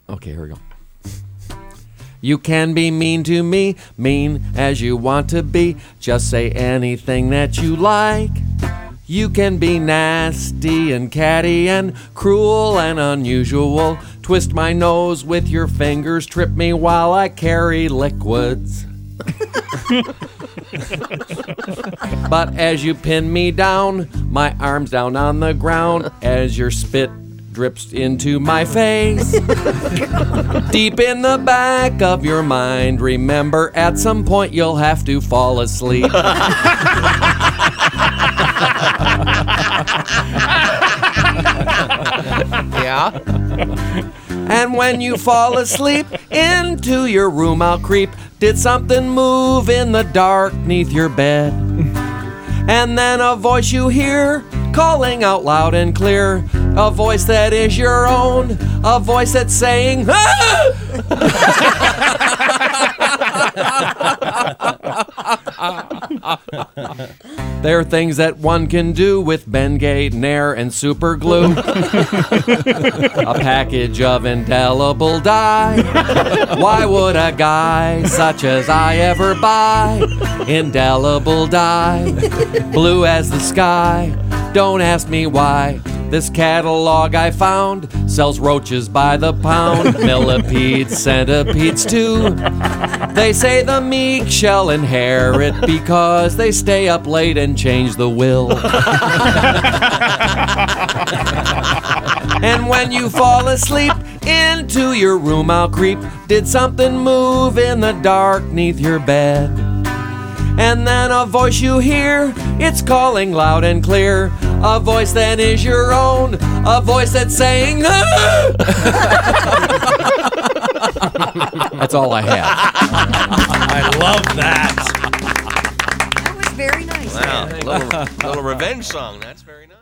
Okay, here we go. You can be mean to me, mean as you want to be. Just say anything that you like. You can be nasty and catty and cruel and unusual. Twist my nose with your fingers, trip me while I carry liquids. But as you pin me down, my arms down on the ground, as your spit drips into my face. Deep in the back of your mind, remember at some point you'll have to fall asleep. Yeah. And when you fall asleep, into your room I'll creep. Did something move in the dark neath your bed? And then a voice you hear calling out loud and clear, a voice that is your own, a voice that's saying, ah! There are things that one can do with Bengay, Nair, and super glue. A package of indelible dye. Why would a guy such as I ever buy indelible dye? Blue as the sky. Don't ask me why. This catalog I found sells roaches by the pound, millipedes, centipedes too. They say the meek shall inherit because they stay up late and change the will. And when you fall asleep, into your room I'll creep. Did something move in the dark neath your bed? And then a voice you hear, it's calling loud and clear, a voice that is your own, a voice that's saying, ah! That's all I have. I love that. That was very nice. Wow, little revenge song. That's very nice.